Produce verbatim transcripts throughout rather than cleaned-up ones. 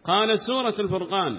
قال سورة الفرقان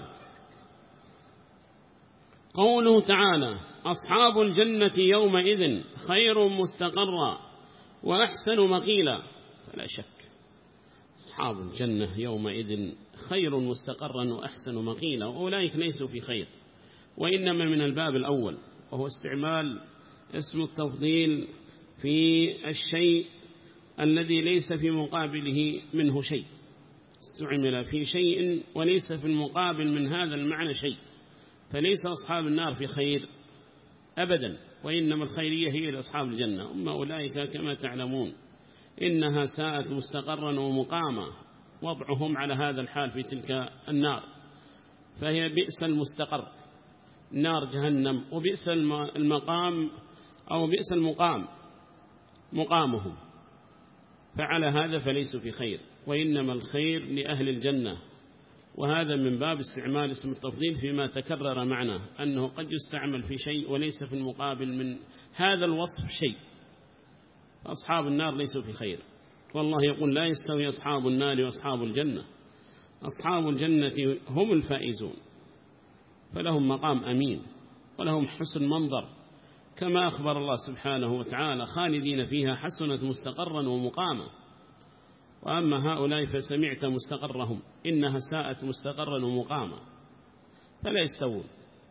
قوله تعالى أصحاب الجنة يومئذ خير مستقرا وأحسن مقيلا. فلا شك أصحاب الجنة يومئذ خير مستقرا وأحسن مقيلا، وأولئك ليسوا في خير، وإنما من الباب الأول، وهو استعمال اسم التفضيل في الشيء الذي ليس في مقابله منه شيء، استعمل في شيء وليس في المقابل من هذا المعنى شيء، فليس أصحاب النار في خير أبدا، وإنما الخيرية هي لأصحاب الجنة. أما أولئك كما تعلمون إنها ساءت مستقرا ومقاما، وضعهم على هذا الحال في تلك النار، فهي بئس المستقر نار جهنم، وبئس المقام أو بئس المقام مقامهم، فعلى هذا فليسوا في خير، وإنما الخير لأهل الجنة. وهذا من باب استعمال اسم التفضيل فيما تكرر معنا أنه قد يستعمل في شيء وليس في المقابل من هذا الوصف شيء. أصحاب النار ليسوا في خير، والله يقول لا يستوي أصحاب النار وأصحاب الجنة، أصحاب الجنة هم الفائزون، فلهم مقام أمين ولهم حسن منظر، كما أخبر الله سبحانه وتعالى خالدين فيها حسنة مستقرا ومقاما. وأما هؤلاء فسمعت مستقرهم إنها ساءت مستقرا ومقاما، فلا يستوون.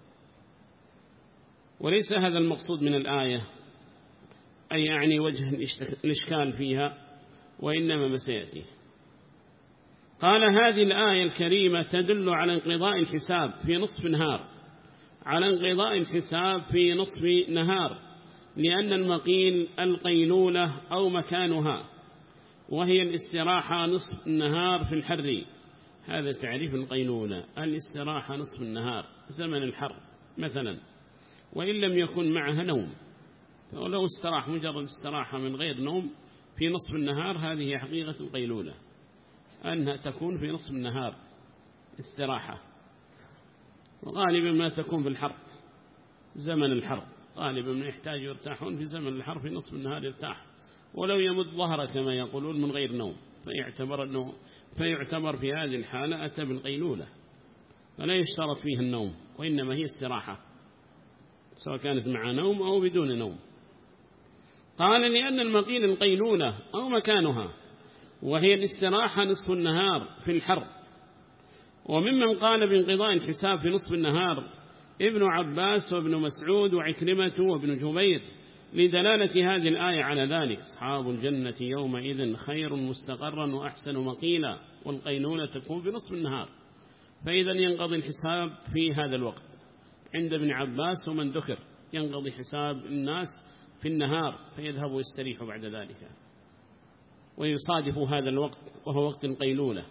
وليس هذا المقصود من الآية أي يعني وجه الإشكال فيها، وإنما ما سيأتي. قال هذه الآية الكريمة تدل على انقضاء الحساب في نصف نهار، على انقضاء الحساب في نصف نهار، لأن المقيل القيلولة أو مكانها، وهي الاستراحة نصف النهار في الحر. هذا تعريف القيلولة، الاستراحة نصف النهار زمن الحر مثلا، وإن لم يكن معها نوم، فلو استراح مجرد استراحة من غير نوم في نصف النهار، هذه حقيقة القيلولة، أنها تكون في نصف النهار استراحة. وغالبا ما تكون في الحر زمن الحر، غالبا من يحتاج يرتاحون في زمن الحر في نصف النهار يرتاح، ولو يمد ظهره كما يقولون من غير نوم، فيعتبر, أنه فيعتبر في هذه الحالة أتى بالقيلولة، فلا يشترط فيه النوم، وإنما هي استراحة سواء كانت مع نوم أو بدون نوم. قال لأن المقيل القيلولة أو مكانها، وهي الاستراحة نصف النهار في الحر. وممن قال بانقضاء الحساب في نصف النهار ابن عباس وابن مسعود وعكرمة وابن جبير، لدلالة هذه الآية على ذلك. أصحاب الجنة يومئذ خير مستقرا وأحسن مقيلا، والقيلولة تكون في نصف النهار، فإذا ينقضي الحساب في هذا الوقت عند ابن عباس ومن ذكر، ينقضي حساب الناس في النهار فيذهبوا يستريحوا بعد ذلك، ويصادف هذا الوقت وهو وقت القيلولة.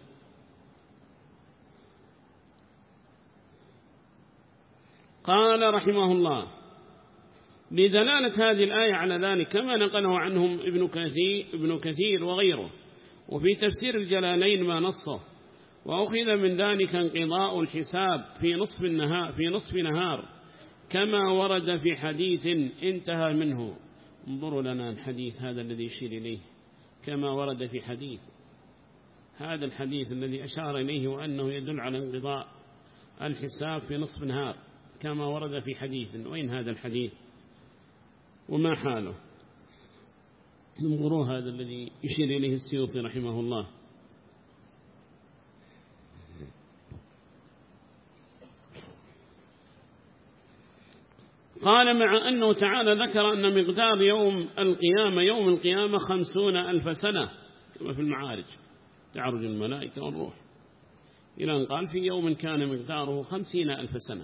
قال رحمه الله لدلالة هذه الآية على ذلك، كما نقله عنهم ابن كثير, ابن كثير وغيره، وفي تفسير الجلالين ما نصه، وأخذ من ذلك انقضاء الحساب في نصف النهار, في نصف نهار كما ورد في حديث انتهى منه. انظروا لنا الحديث هذا الذي يشير إليه، كما ورد في حديث، هذا الحديث الذي أشار إليه وأنه يدل على انقضاء الحساب في نصف نهار كما ورد في حديث. وين هذا الحديث وما حاله؟ انظروا هذا الذي يشير إليه السيوطي رحمه الله. قال مع أنه تعالى ذكر أن مقدار يوم القيامة يوم القيامة خمسون ألف سنة كما في المعارج، تعرج الملائكة والروح، إلى أن قال في يوم كان مقداره خمسين ألف سنة،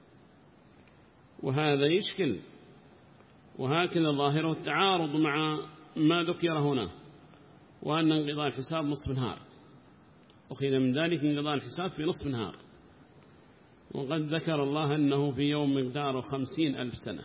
وهذا يشكل، وهكذا ظاهره التعارض مع ما ذكر هنا، وأن انقضاء الحساب نصف نهار، أخذ من ذلك انقضاء الحساب في نصف نهار، وقد ذكر الله أنه في يوم مقداره خمسين ألف سنة.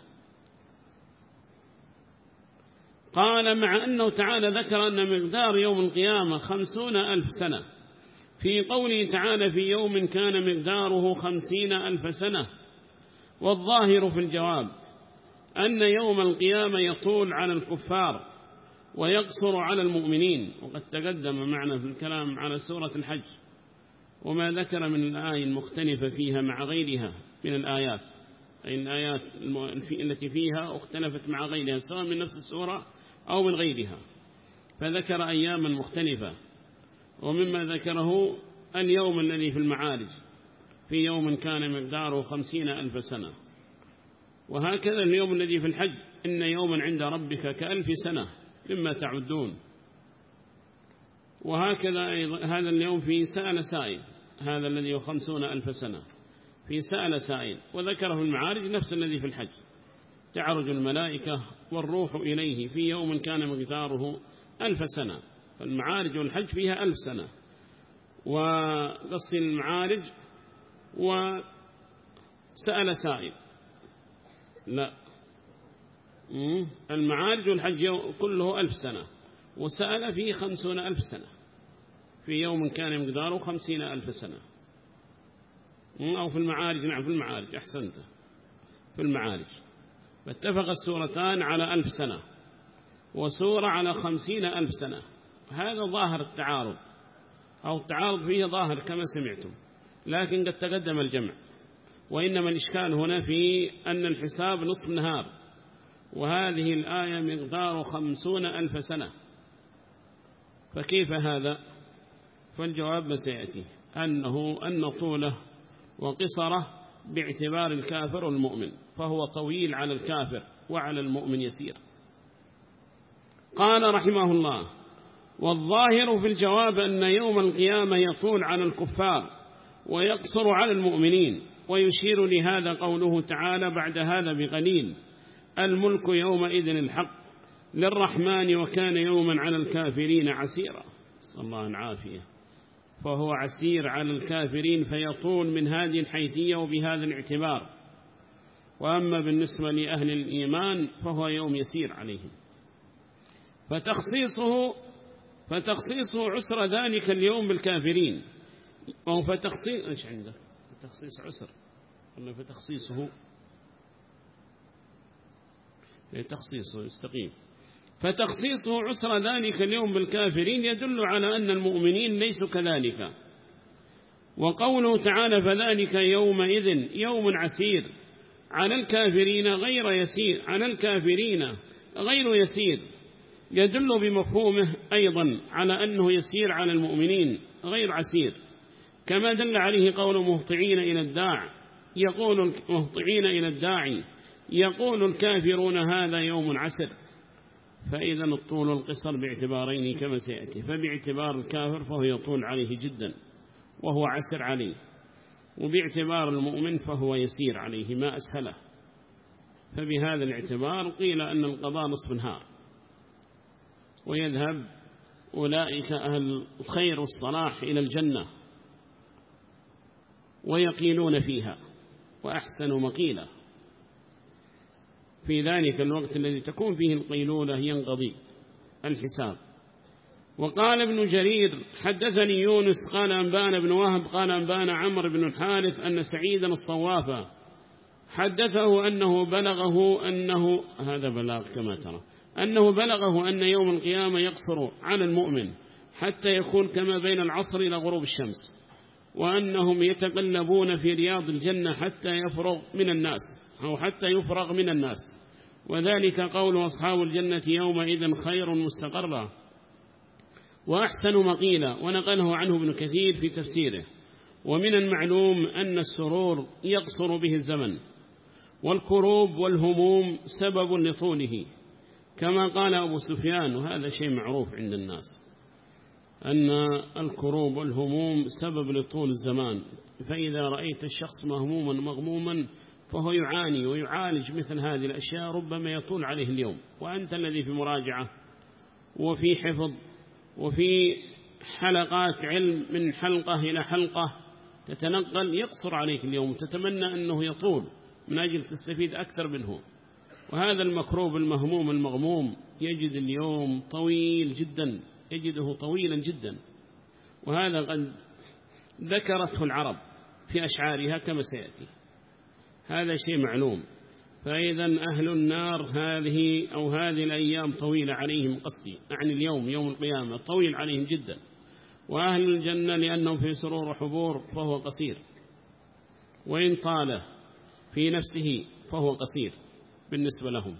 قال مع أنه تعالى ذكر أن مقدار يوم القيامة خمسون ألف سنة في قوله تعالى في يوم كان مقداره خمسين ألف سنة، والظاهر في الجواب أن يوم القيامة يطول على الكفار ويقصر على المؤمنين، وقد تقدم معنا في الكلام على سورة الحج وما ذكر من الآية المختلفة فيها مع غيرها من الآيات، أي الآيات التي فيها اختلفت مع غيرها سواء من نفس السورة أو من غيرها، فذكر أياما مختلفة. ومما ذكره اليوم الذي في المعارج في يوم كان مقداره خمسين ألف سنة، وهكذا اليوم الذي في الحج إن يوما عند ربك كألف سنة مما تعدون. وهكذا أيضا هذا اليوم في سأل سائل، هذا الذي هو خمسون ألف سنة في سأل سائل، وذكره المعارج نفس الذي في الحج، تعرج الملائكة والروح إليه في يوم كان مقداره ألف سنة، فالمعارج والحج فيها ألف سنة. وقص المعارج وسأل سائل لا المعارج والحج كله ألف سنة، وسأل فيه خمسون ألف سنة في يوم كان مقداره خمسين ألف سنة. أو في المعارج، نعم في المعارج أحسنت، في المعارج فاتفق السورتان على ألف سنة وسورة على خمسين ألف سنة. هذا ظاهر التعارض، أو التعارض فيه ظاهر كما سمعتم، لكن قد تقدم الجمع. وإنما الإشكال هنا في أن الحساب نصف نهار، وهذه الآية مقدار خمسون ألف سنة، فكيف هذا؟ فالجواب ما سيأتي أنه أن طوله وقصره باعتبار الكافر والمؤمن، فهو طويل على الكافر وعلى المؤمن يسير. قال رحمه الله: والظاهر في الجواب أن يوم القيامة يطول على الكفار ويقصر على المؤمنين، ويشير لهذا قوله تعالى بعد هذا بقليل: الملك يومئذ الحق للرحمن وكان يوما على الكافرين عسيرا. صلى الله العافية. فهو عسير على الكافرين فيطول من هذه الحيثية وبهذا الاعتبار. وأما بالنسبة لأهل الإيمان فهو يوم يسير عليهم. فتخصيصه فتخصيصه عسر ذلك اليوم بالكافرين، أو فتخصيص إيش عنده تخصيص عسر ولا فتخصيصه تخصيصه يستقيم. فتخصيصه عسر ذلك اليوم بالكافرين يدل على أن المؤمنين ليسوا كذلك. وقوله تعالى: فذلك يومئذ يوم عسير على الكافرين غير يسير على الكافرين غير يسير، يدل بمفهومه أيضا على أنه يسير على المؤمنين غير عسير، كما دل عليه قول مهطعين إلى الداع يقول مهطعين إلى الداعي يقول الكافرون هذا يوم عسر. فإذا الطول والقصر باعتبارين كما سيأتي، فباعتبار الكافر فهو يطول عليه جدا وهو عسر عليه، وباعتبار المؤمن فهو يسير عليه ما أسهله. فبهذا الاعتبار قيل أن القضاء نصف نهار، ويذهب أولئك أهل الخير والصلاح إلى الجنة ويقيلون فيها وأحسن مقيلة في ذلك الوقت الذي تكون فيه القيلولة ينقضي الحساب. وقال ابن جرير: حدثني يونس قال أنبانا ابن وهب قال أنبانا عمرو بن الحارث أن سعيدا الصوافة حدثه أنه بلغه أنه هذا بلاغ كما ترى أنه بلغه أن يوم القيامة يقصر على المؤمن حتى يكون كما بين العصر إلى غروب الشمس، وأنهم يتقلبون في رياض الجنة حتى يفرغ من الناس أو حتى يفرغ من الناس، وذلك قول أصحاب الجنة يومئذ خير مستقرا وأحسن مقيلا. ونقله عنه ابن كثير في تفسيره. ومن المعلوم أن السرور يقصر به الزمن، والكروب والهموم سبب لطوله، كما قال أبو سفيان، وهذا شيء معروف عند الناس أن الكروب والهموم سبب لطول الزمان. فإذا رأيت الشخص مهموما مغموما فهو يعاني ويعالج مثل هذه الأشياء، ربما يطول عليه اليوم، وأنت الذي في مراجعة وفي حفظ وفي حلقات علم من حلقة إلى حلقة تتنقل، يقصر عليك اليوم، تتمنى أنه يطول من أجل تستفيد أكثر منه. وهذا المكروب المهموم المغموم يجد اليوم طويل جدا، يجده طويلا جدا، وهذا قد ذكرته العرب في أشعارها كما سيأتي، هذا شيء معلوم. فإذا أهل النار هذه أو هذه الأيام طويلة عليهم، قصدي عن اليوم يوم القيامة طويل عليهم جدا، وأهل الجنة لأنهم في سرور وحبور فهو قصير، وإن طال في نفسه فهو قصير بالنسبة لهم.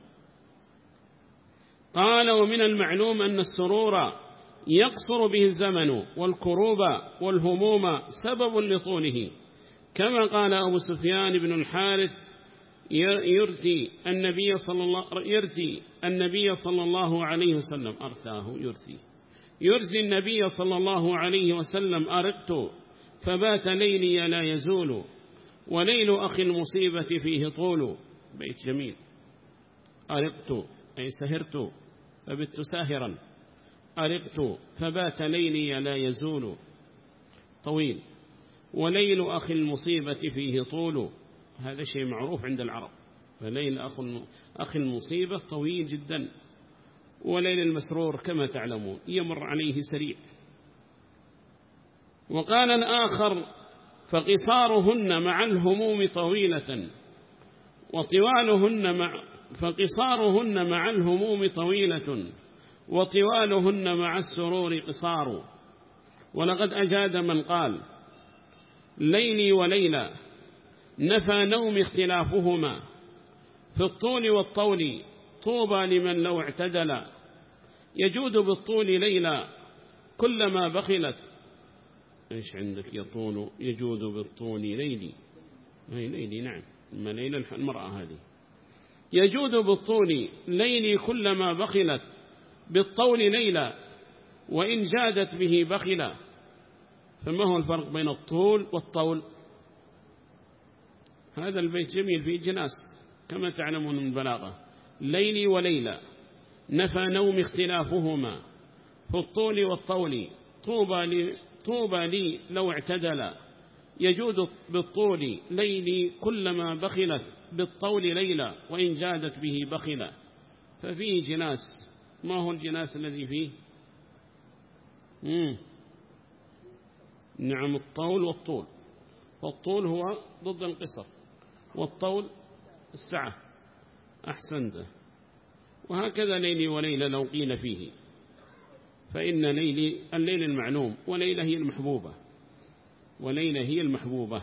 قال ومن المعلوم أن السرور يقصر به الزمن والكروب والهموم سبب لطوله، كما قال أبو سفيان بن الحارث يرثي النبي صلى الله يرثي النبي صلى الله عليه وسلم أرثاه يرثي يرثي النبي صلى الله عليه وسلم أرقت فبات ليلي لا يزول وليل أخي المصيبة فيه طول. بيت جميل. أرقت أي سهرت فبت ساهرا، أرقت فبات ليلي لا يزول طويل، وليل أخي المصيبة فيه طول. هذا شيء معروف عند العرب، فليل أخي المصيبة طويل جدا، وليل المسرور كما تعلمون يمر عليه سريع. وقال الآخر فقصارهن مع الهموم طويلة وطوالهن مع فقصارهن مع الهموم طويلة وطوالهن مع السرور قصار. ولقد أجاد من قال ليلي وليلى نفى نوم اختلافهما في الطول والطول طوبى لمن لو اعتدل يجود بالطول ليلى كلما بخلت. إيش عندك يطول يجود بالطول ليلي هي ليلي نعم ما ليلى المرأة هذه يجود بالطول ليلي كلما بخلت بالطول ليلى وإن جادت به بخلا. فما هو الفرق بين الطول والطول؟ هذا البيت جميل فيه جناس كما تعلمون من بلاغة. ليلي وليلى نفى نوم اختلافهما في الطول والطول طوبى لي, طوبى لي لو اعتدل يجود بالطول ليلي كلما بخلت بالطول ليلى وإن جادت به بخلا. ففيه جناس. ما هو الجناس الذي فيه؟ مم. نعم الطول والطول. فالطول هو ضد القصر والطول السعة. أحسنت. وهكذا ليلي وليلة لو قيل فيه، فإن ليلي الليل المعلوم وليلة هي المحبوبة وليلة هي المحبوبة.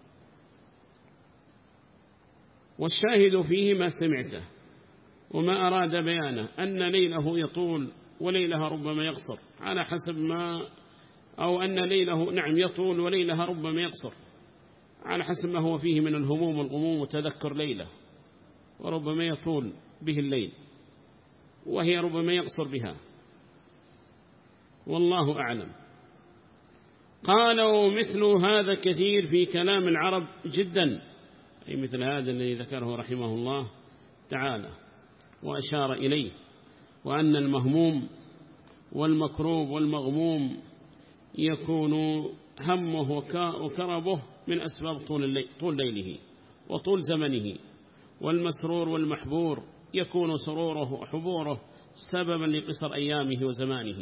والشاهد فيه ما سمعته وما أراد بيانه أن ليله يطول وليلها ربما يقصر على حسب ما أو أن ليله نعم يطول وليلها ربما يقصر على حسب ما هو فيه من الهموم والغموم وتذكر ليلة، وربما يطول به الليل وهي ربما يقصر بها والله أعلم. قالوا مثل هذا كثير في كلام العرب جدا، أي مثل هذا الذي ذكره رحمه الله تعالى وأشار إليه، وأن المهموم والمكروب والمغموم يكون همه وكربه من أسباب طول, الليل طول ليله وطول زمنه، والمسرور والمحبور يكون سروره وحبوره سببا لقصر أيامه وزمانه.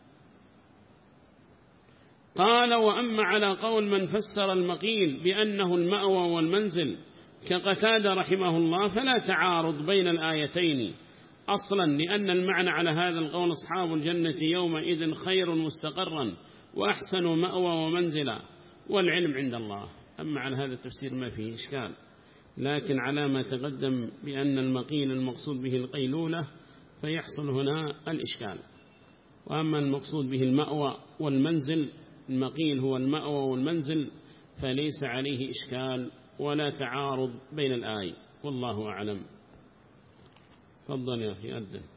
قال وأما على قول من فسر المقيل بأنه المأوى والمنزل كقتادة رحمه الله فلا تعارض بين الآيتين أصلا، لأن المعنى على هذا القول أصحاب الجنة يومئذ خير مستقرا وأحسن مأوى ومنزلا والعلم عند الله. أما على هذا التفسير ما فيه إشكال، لكن على ما تقدم بأن المقيل المقصود به القيلولة فيحصل هنا الإشكال. وأما المقصود به المأوى والمنزل المقيل هو المأوى والمنزل فليس عليه إشكال ولا تعارض بين الآية والله أعلم. تفضل يا أخي أذن.